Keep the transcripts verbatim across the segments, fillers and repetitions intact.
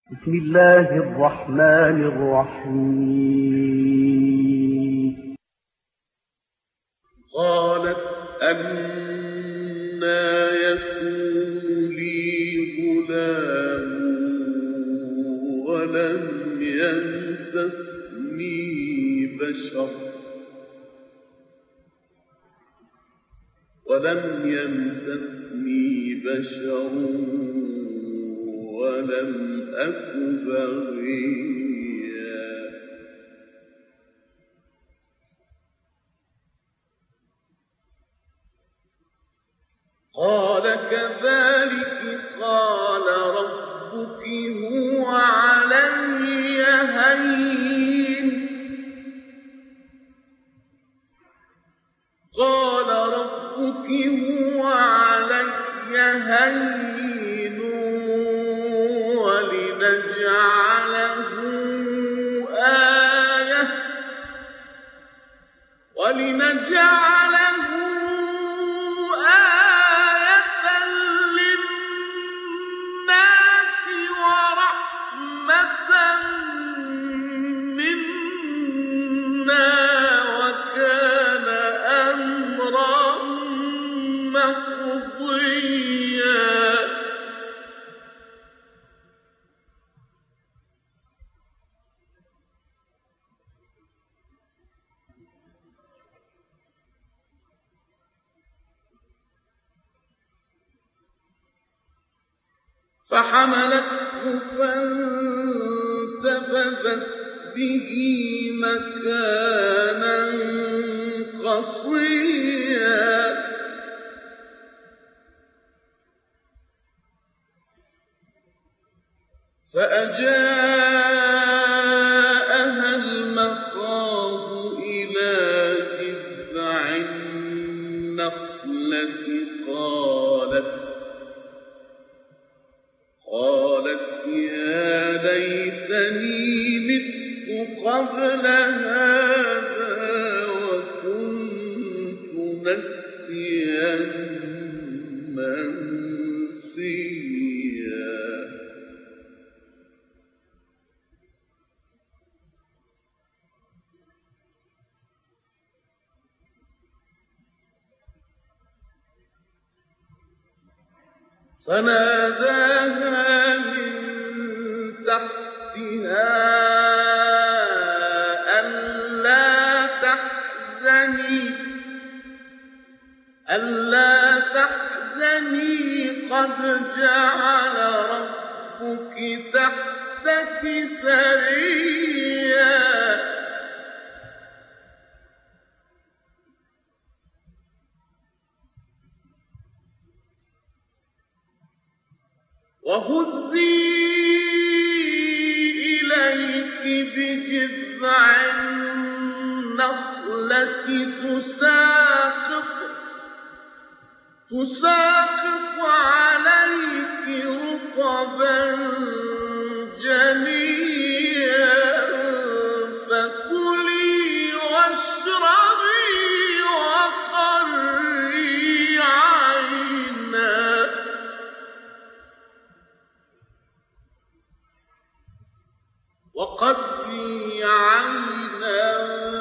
بسم الله الرحمن الرحيم. قالت أنى يكون لي غلام ولم يمسسني بشر ولم يمسسني بشر ولم أك بغيا. قال كذلك قال ربك هو علي هين قال ربك هو علي هين ولنجعله آية ولنجعله آية للناس ورحمة منا وكان أمرا مقضيا. فحملته فانتبذت به مكانا قصيا. فأجاءها المخاض إلى جذع النخلة قالت قالت يا ليتني مت قبل هذا وكنت نسيا منسيا. فناداها من تحتها ألا تحزني ألا تحزني قد جعل ربك تحتك سريا. وهزي إليك بجذع النخلة تساقط تساقط عليك رطبا جنيا فكلي واشربي وقري عينا وقري عينا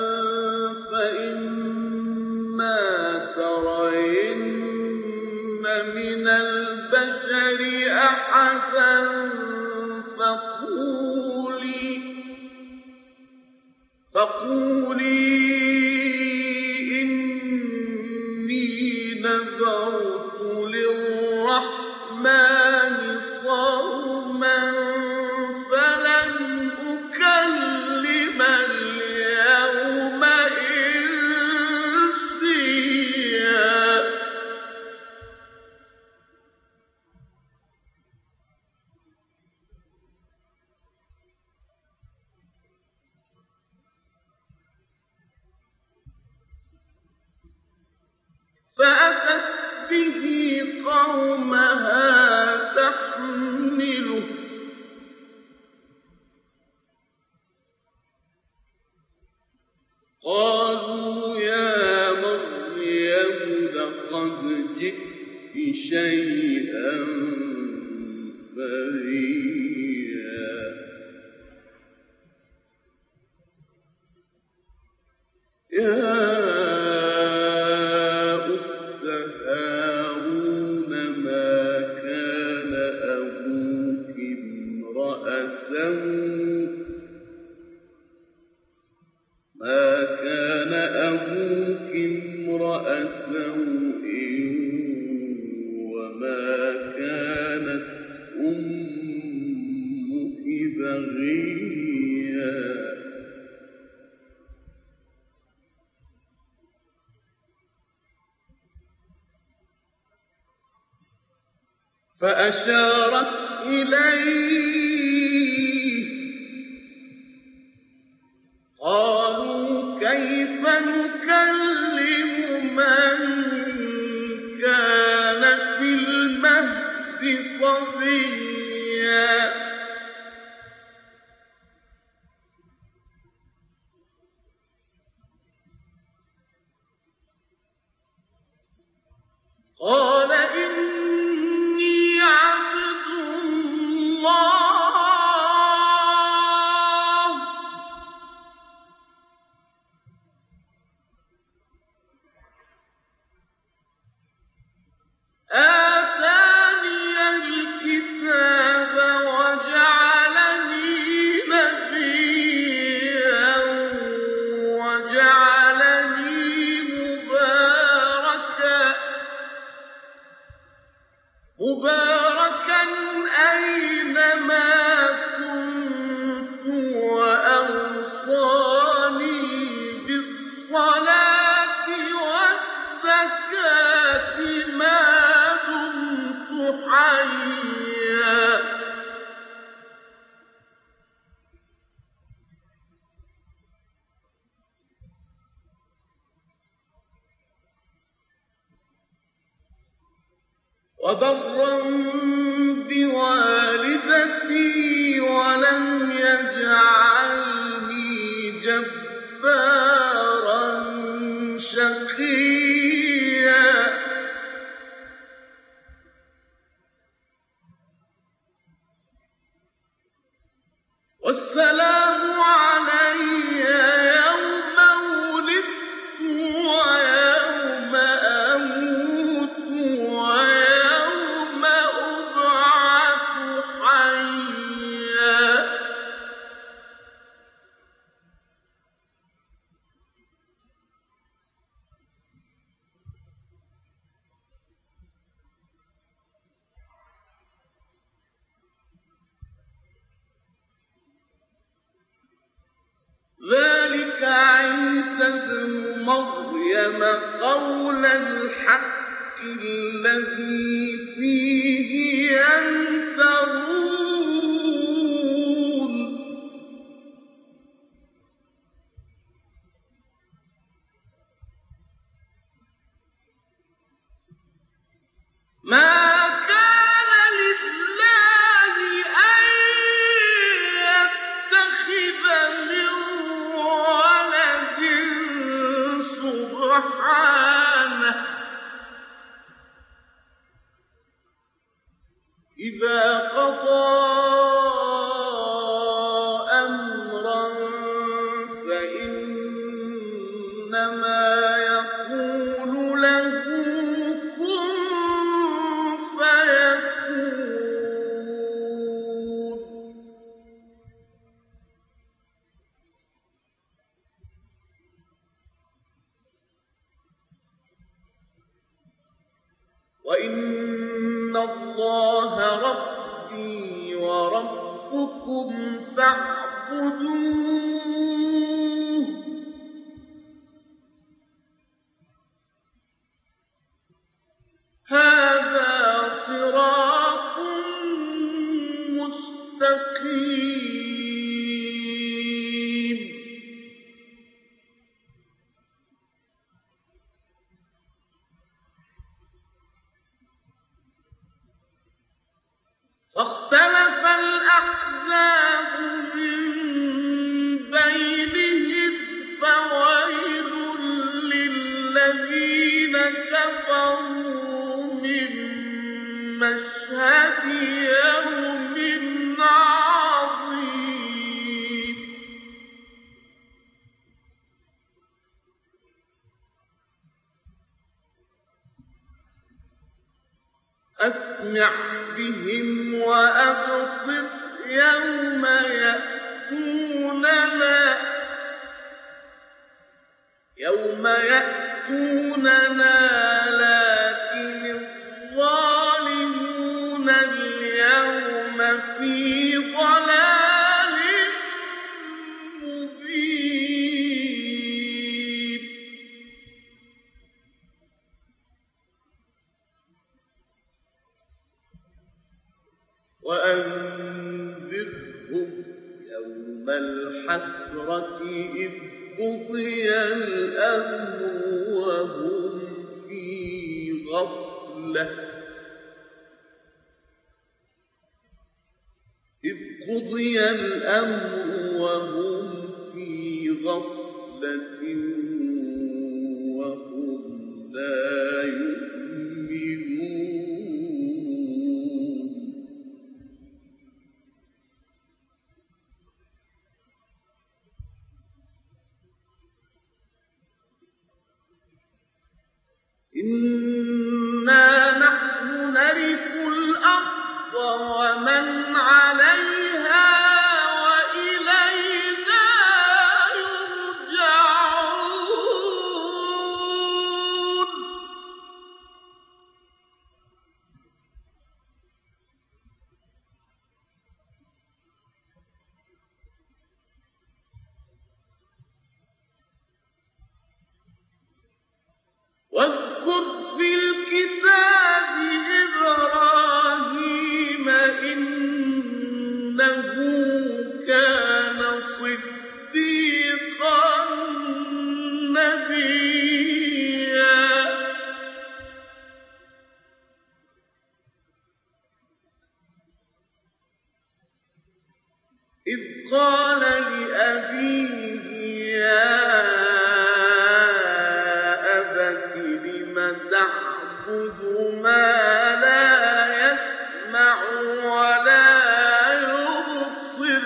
فإما ترين من البشر أحدا فقولي فقولي إني نذرت للرحمن صوما فلن أكلم اليوم إنسيا. فأتت به قومها تحمله قالوا يا مريم لقد جئت شيئا فريا. وَأَسَرُّوا مَا كَانَ أَبُوكِ امْرَأَ سَوْءٍ وَمَا كَانَتْ أُمُّكِ بَغِيًّا. فأشارت إليه قالوا كيف نكلم من كان في المهد صبيا. قال إني عبد الله آتاني الكتاب وجعلني نبيا وجعلني مباركا مباركا أينما كنت وأوصاني بالصلاة والزكاة ما دمت حيا. وبرا بوالدتي ولم يجعلني جبارا شقيا. والسلام علي يوم ولدت ويوم أموت ويوم أبعث حيا. ذلك عيسى ابن مريم قول الحق الذي فيه يمترون. ما كان لله أن يتخذ من ولد سبحانه إذا قضى أمرا فإنما يقول له كن فيكون. وإن الله ربي وربكم فاعبدوه هذا صراط مستقيم. فاختلف الأحزاب من بينهم فويل للذين كفروا من مشهد يوم عظيم. أسمع بهم وأبصر يوم يأتوننا يوم يأتوننا لكن الظالمون اليوم في ضلال مبين وأنذرهم يوم الحسرة إذ قضي الأمر وهم في غفلة إذ قضي الأمر وهم في غفلة وهم لا يؤمنون إنا نحن نرث الأرض ومن عليها وإلينا يرجعون واذكر في الكتاب إبراهيم إنه كان صديقا نبيا إذ قال لأبيه يا تعبد ما لا يسمع ولا يبصر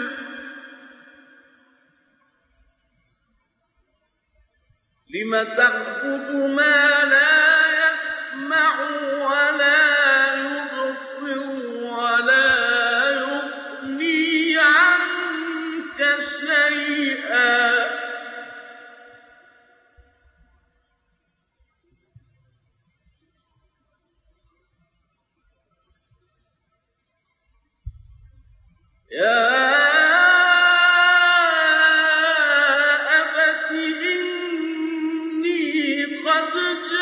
لم تعبد ما لا يسمع ولا يبصر ولا يغني عنك شيئا يا أبت إني قد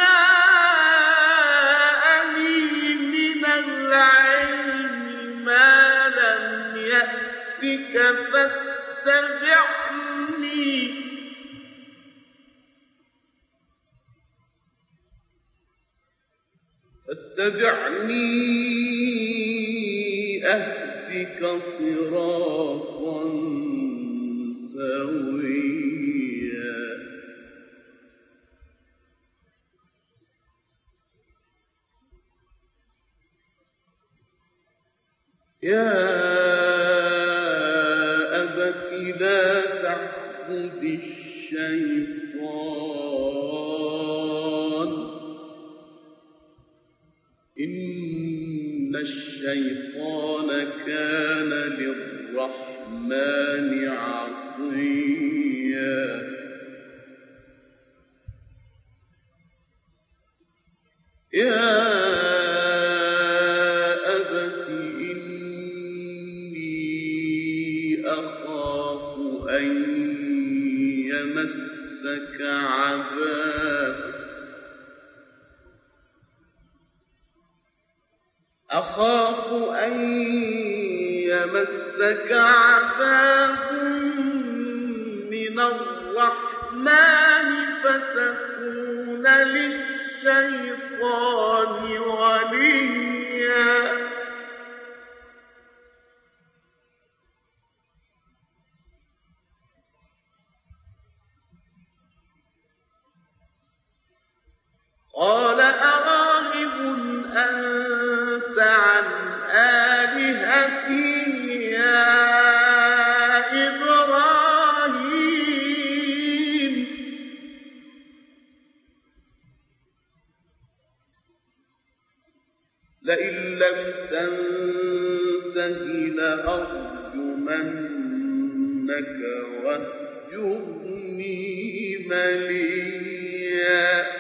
جاءني من العلم ما لم يأتك فاتبعني فاتبعني أهدك صراطا سويا يا أبت لا تعبد الشيطان إن الشيطان كان للرحمن عصيا يا أبت إني أخاف أن يمسك عذاب أخاف أن يمسك عذاب من الرحمن فتكون للشيطان وليا قال أراغب أنت عن آلهتي يا إبراهيم لئن لم تنته لأرجمنك لأرجمنك واهجرني مليا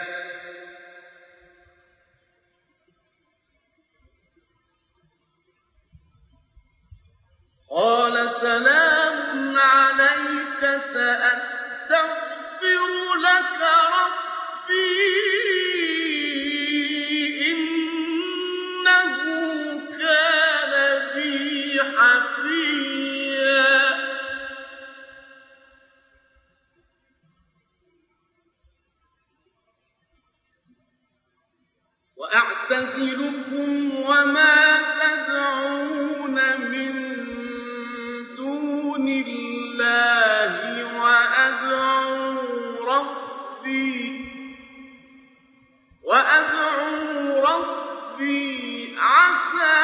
قال سلام عليك سأستغفر لك ربي إنه كان بي حفيا وأعتزلكم وما تدعون من دون الله وأدعو ربي وأدعو ربي عسى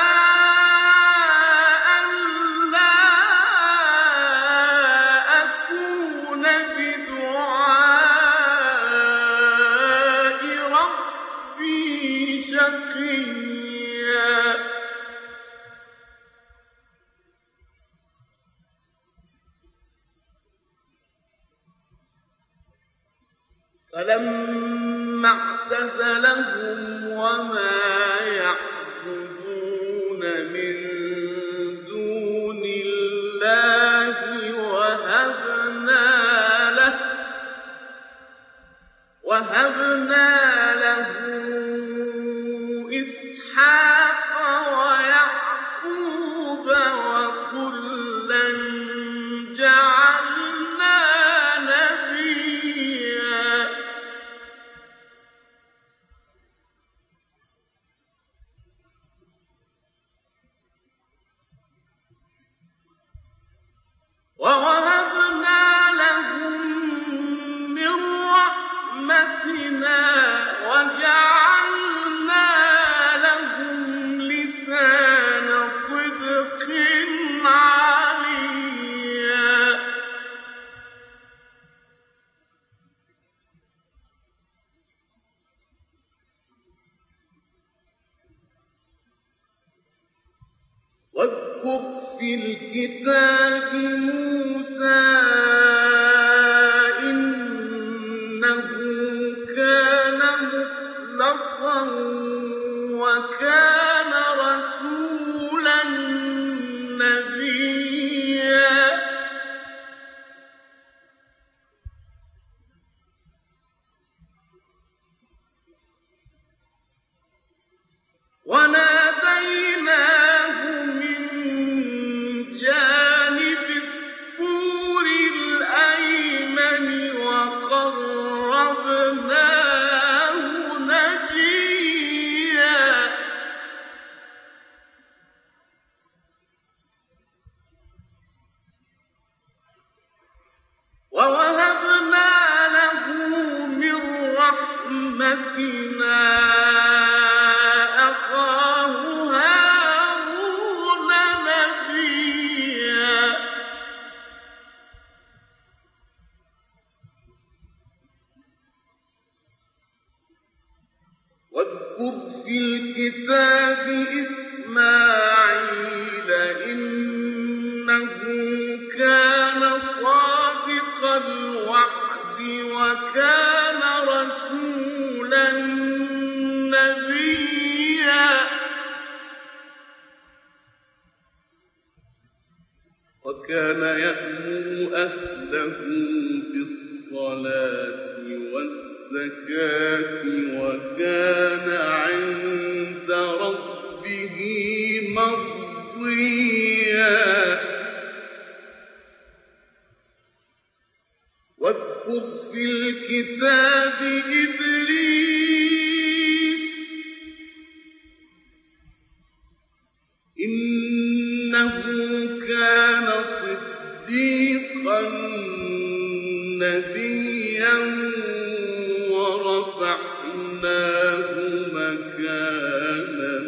ألا أكون بدعاء ربي شقيا فلما اعتزلهم وما يعبدون من دون الله وهبنا له وهبنا له إسحاق ويعقوب وكلا جعلنا نبيا ووهبنا لهم من رحمتنا وجعلنا لهم لسان صدق عليا واذكر في الكتاب موسى إنه كان مخلصا وكان رسولا نبيا وناديناه من جانب الطور الأيمن وقربناه نجيا ووهبنا له من رحمتنا أخاه هارون نبيا واذكر في الكتاب إسماعيل إنه كان صادق الوعد وكان رسولا نبيا وكان يأمر أهله بالصلاة والزكاة وكان عند ربه مرضيا واذكر في الكتاب إدريس إنه كان صديقا نبيا ورفعناه مكانا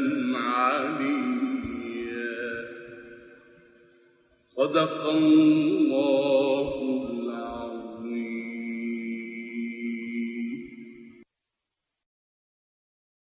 عليا صدق الله